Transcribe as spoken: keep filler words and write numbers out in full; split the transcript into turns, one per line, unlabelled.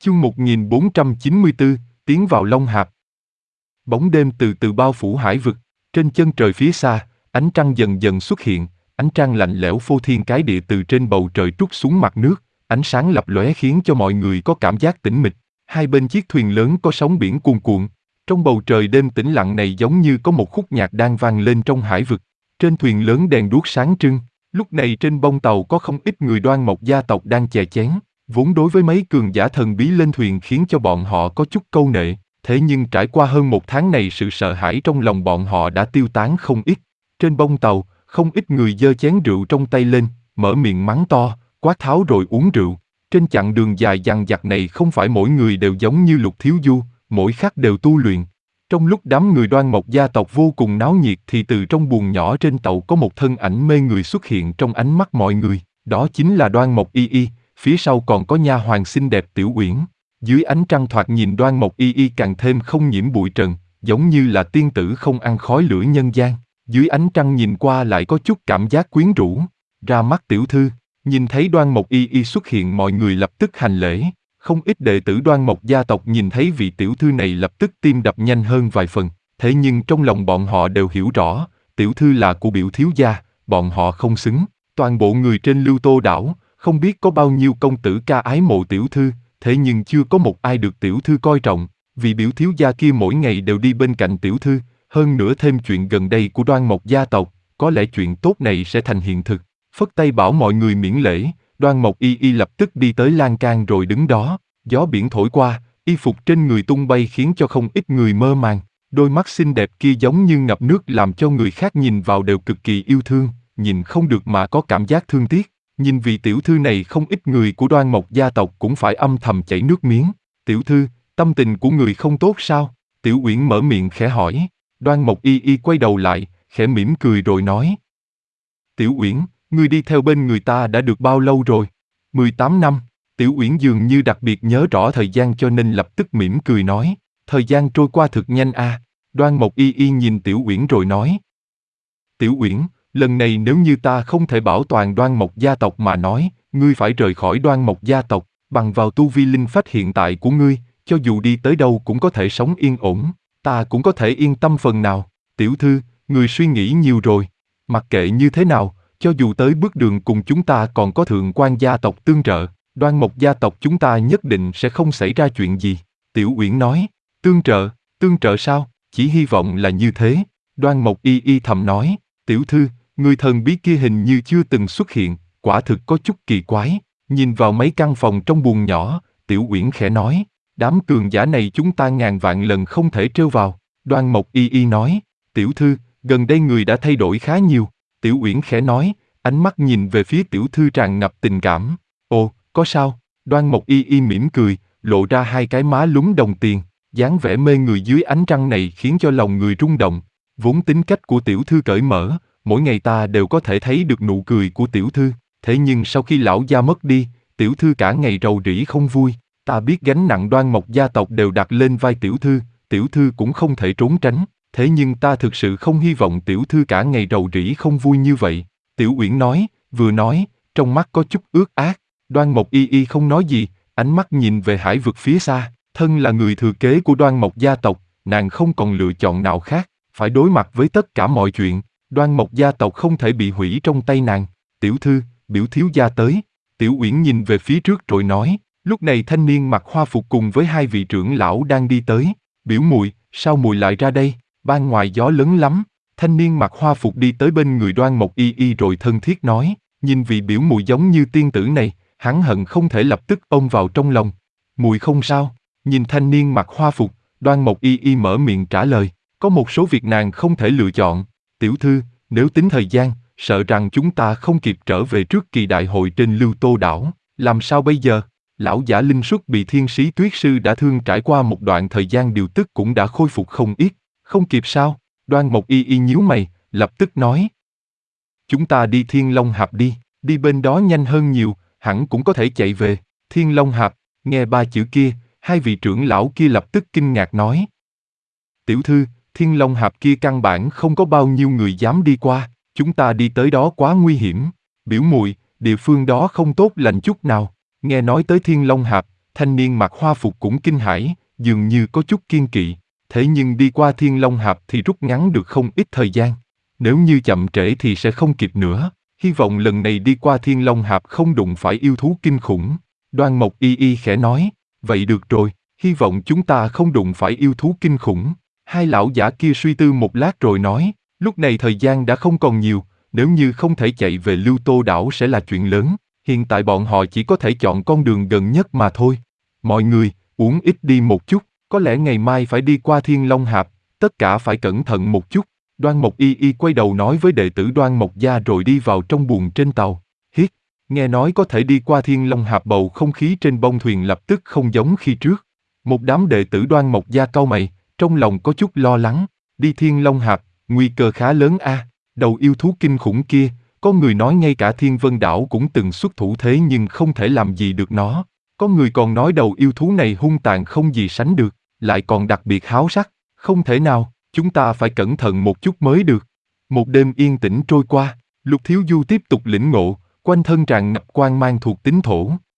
Chương một nghìn bốn trăm chín mươi tư, tiến vào Long Hạp. Bóng đêm từ từ bao phủ hải vực, trên chân trời phía xa, ánh trăng dần dần xuất hiện, ánh trăng lạnh lẽo phô thiên cái địa từ trên bầu trời trút xuống mặt nước, ánh sáng lập lóe khiến cho mọi người có cảm giác tĩnh mịch. Hai bên chiếc thuyền lớn có sóng biển cuồn cuộn, trong bầu trời đêm tĩnh lặng này giống như có một khúc nhạc đang vang lên trong hải vực. Trên thuyền lớn đèn đuốc sáng trưng, lúc này trên bông tàu có không ít người Đoan Mộc gia tộc đang chè chén. Vốn đối với mấy cường giả thần bí lên thuyền khiến cho bọn họ có chút câu nệ, thế nhưng trải qua hơn một tháng này sự sợ hãi trong lòng bọn họ đã tiêu tán không ít. Trên bông tàu, không ít người giơ chén rượu trong tay lên, mở miệng mắng to, quát tháo rồi uống rượu. Trên chặng đường dài dằng dặc này không phải mỗi người đều giống như Lục Thiếu Du, mỗi khắc đều tu luyện. Trong lúc đám người Đoan Mộc gia tộc vô cùng náo nhiệt thì từ trong buồng nhỏ trên tàu có một thân ảnh mê người xuất hiện trong ánh mắt mọi người, đó chính là Đoan Mộc Y Y. Phía sau còn có nha hoàn xinh đẹp Tiểu Uyển. Dưới ánh trăng thoạt nhìn Đoan Mộc Y Y càng thêm không nhiễm bụi trần, giống như là tiên tử không ăn khói lửa nhân gian. Dưới ánh trăng nhìn qua lại có chút cảm giác quyến rũ. Ra mắt tiểu thư, nhìn thấy Đoan Mộc Y Y xuất hiện mọi người lập tức hành lễ. Không ít đệ tử Đoan Mộc gia tộc nhìn thấy vị tiểu thư này lập tức tim đập nhanh hơn vài phần. Thế nhưng trong lòng bọn họ đều hiểu rõ, tiểu thư là của biểu thiếu gia, bọn họ không xứng. Toàn bộ người trên Lưu Tô đảo, không biết có bao nhiêu công tử ca ái mộ tiểu thư, thế nhưng chưa có một ai được tiểu thư coi trọng, vì biểu thiếu gia kia mỗi ngày đều đi bên cạnh tiểu thư, hơn nữa thêm chuyện gần đây của Đoan Mộc gia tộc, có lẽ chuyện tốt này sẽ thành hiện thực. Phất tay bảo mọi người miễn lễ, Đoan Mộc Y Y lập tức đi tới lan can rồi đứng đó, gió biển thổi qua, y phục trên người tung bay khiến cho không ít người mơ màng, đôi mắt xinh đẹp kia giống như ngập nước làm cho người khác nhìn vào đều cực kỳ yêu thương, nhìn không được mà có cảm giác thương tiếc. Nhìn vị tiểu thư này không ít người của Đoan Mộc gia tộc cũng phải âm thầm chảy nước miếng. Tiểu thư, tâm tình của người không tốt sao? Tiểu Uyển mở miệng khẽ hỏi. Đoan Mộc Y Y quay đầu lại, khẽ mỉm cười rồi nói. Tiểu Uyển, ngươi đi theo bên người ta đã được bao lâu rồi? mười tám năm. Tiểu Uyển dường như đặc biệt nhớ rõ thời gian cho nên lập tức mỉm cười nói. Thời gian trôi qua thực nhanh a. À. Đoan Mộc Y Y nhìn Tiểu Uyển rồi nói. Tiểu Uyển, lần này nếu như ta không thể bảo toàn Đoan Mộc gia tộc mà nói, ngươi phải rời khỏi Đoan Mộc gia tộc, bằng vào tu vi linh phách hiện tại của ngươi, cho dù đi tới đâu cũng có thể sống yên ổn, ta cũng có thể yên tâm phần nào. Tiểu thư, ngươi suy nghĩ nhiều rồi, mặc kệ như thế nào, cho dù tới bước đường cùng chúng ta còn có Thượng quan gia tộc tương trợ, Đoan Mộc gia tộc chúng ta nhất định sẽ không xảy ra chuyện gì. Tiểu Uyển nói, tương trợ, tương trợ sao, chỉ hy vọng là như thế. Đoan Mộc Y Y thầm nói, tiểu thư, người thần bí kia hình như chưa từng xuất hiện, quả thực có chút kỳ quái. Nhìn vào mấy căn phòng trong buồng nhỏ, Tiểu Uyển khẽ nói, đám cường giả này chúng ta ngàn vạn lần không thể trêu vào. Đoan Mộc Y Y nói, tiểu thư, gần đây người đã thay đổi khá nhiều. Tiểu Uyển khẽ nói, ánh mắt nhìn về phía tiểu thư tràn ngập tình cảm. Ồ, có sao? Đoan Mộc Y Y mỉm cười, lộ ra hai cái má lúm đồng tiền, dáng vẻ mê người dưới ánh trăng này khiến cho lòng người rung động. Vốn tính cách của tiểu thư cởi mở, mỗi ngày ta đều có thể thấy được nụ cười của tiểu thư, thế nhưng sau khi lão gia mất đi, tiểu thư cả ngày rầu rĩ không vui. Ta biết gánh nặng Đoan Mộc gia tộc đều đặt lên vai tiểu thư, tiểu thư cũng không thể trốn tránh, thế nhưng ta thực sự không hy vọng tiểu thư cả ngày rầu rĩ không vui như vậy. Tiểu Uyển nói, vừa nói, trong mắt có chút ướt át. Đoan Mộc Y Y không nói gì, ánh mắt nhìn về hải vực phía xa, thân là người thừa kế của Đoan Mộc gia tộc, nàng không còn lựa chọn nào khác, phải đối mặt với tất cả mọi chuyện. Đoan Mộc gia tộc không thể bị hủy trong tay nàng. Tiểu thư, biểu thiếu gia tới. Tiểu Uyển nhìn về phía trước rồi nói. Lúc này thanh niên mặc hoa phục cùng với hai vị trưởng lão đang đi tới. Biểu muội, sao muội lại ra đây? Ban ngoài gió lớn lắm. Thanh niên mặc hoa phục đi tới bên người Đoan Mộc Y Y rồi thân thiết nói. Nhìn vị biểu muội giống như tiên tử này, hắn hận không thể lập tức ôm vào trong lòng. Muội không sao? Nhìn thanh niên mặc hoa phục, Đoan Mộc Y Y mở miệng trả lời. Có một số việc nàng không thể lựa chọn. Tiểu thư, nếu tính thời gian, sợ rằng chúng ta không kịp trở về trước kỳ đại hội trên Lưu Tô đảo. Làm sao bây giờ? Lão giả linh xuất bị thiên sĩ tuyết sư đã thương trải qua một đoạn thời gian điều tức cũng đã khôi phục không ít. Không kịp sao? Đoan Mộc Y Y nhíu mày, lập tức nói. Chúng ta đi Thiên Long Hạp đi, đi bên đó nhanh hơn nhiều, hẳn cũng có thể chạy về. Thiên Long Hạp, nghe ba chữ kia, hai vị trưởng lão kia lập tức kinh ngạc nói. Tiểu thư, Thiên Long Hạp kia căn bản không có bao nhiêu người dám đi qua, chúng ta đi tới đó quá nguy hiểm. Biểu muội, địa phương đó không tốt lành chút nào. Nghe nói tới Thiên Long Hạp, Thanh niên mặc hoa phục cũng kinh hãi, dường như có chút kiên kỵ. Thế nhưng đi qua Thiên Long Hạp thì rút ngắn được không ít thời gian. Nếu như chậm trễ thì sẽ không kịp nữa. Hy vọng lần này đi qua Thiên Long Hạp không đụng phải yêu thú kinh khủng. Đoan Mộc Y Y khẽ nói, vậy được rồi, hy vọng chúng ta không đụng phải yêu thú kinh khủng. Hai lão giả kia suy tư một lát rồi nói, lúc này thời gian đã không còn nhiều, nếu như không thể chạy về Lưu Tô đảo sẽ là chuyện lớn. Hiện tại bọn họ chỉ có thể chọn con đường gần nhất mà thôi. Mọi người, uống ít đi một chút, có lẽ ngày mai phải đi qua Thiên Long Hạp, tất cả phải cẩn thận một chút. Đoan Mộc Y Y quay đầu nói với đệ tử Đoan Mộc Gia rồi đi vào trong buồng trên tàu. Hiết, nghe nói có thể đi qua Thiên Long Hạp, bầu không khí trên bông thuyền lập tức không giống khi trước. Một đám đệ tử Đoan Mộc Gia cau mày, trong lòng có chút lo lắng. Đi Thiên Long Hạp, nguy cơ khá lớn a. Đầu yêu thú kinh khủng kia, có người nói ngay cả Thiên Vân Đảo cũng từng xuất thủ thế nhưng không thể làm gì được nó. Có người còn nói đầu yêu thú này hung tàn không gì sánh được, lại còn đặc biệt háo sắc. Không thể nào, chúng ta phải cẩn thận một chút mới được. Một đêm yên tĩnh trôi qua, Lục Thiếu Du tiếp tục lĩnh ngộ, quanh thân tràn ngập quang mang thuộc tính thổ.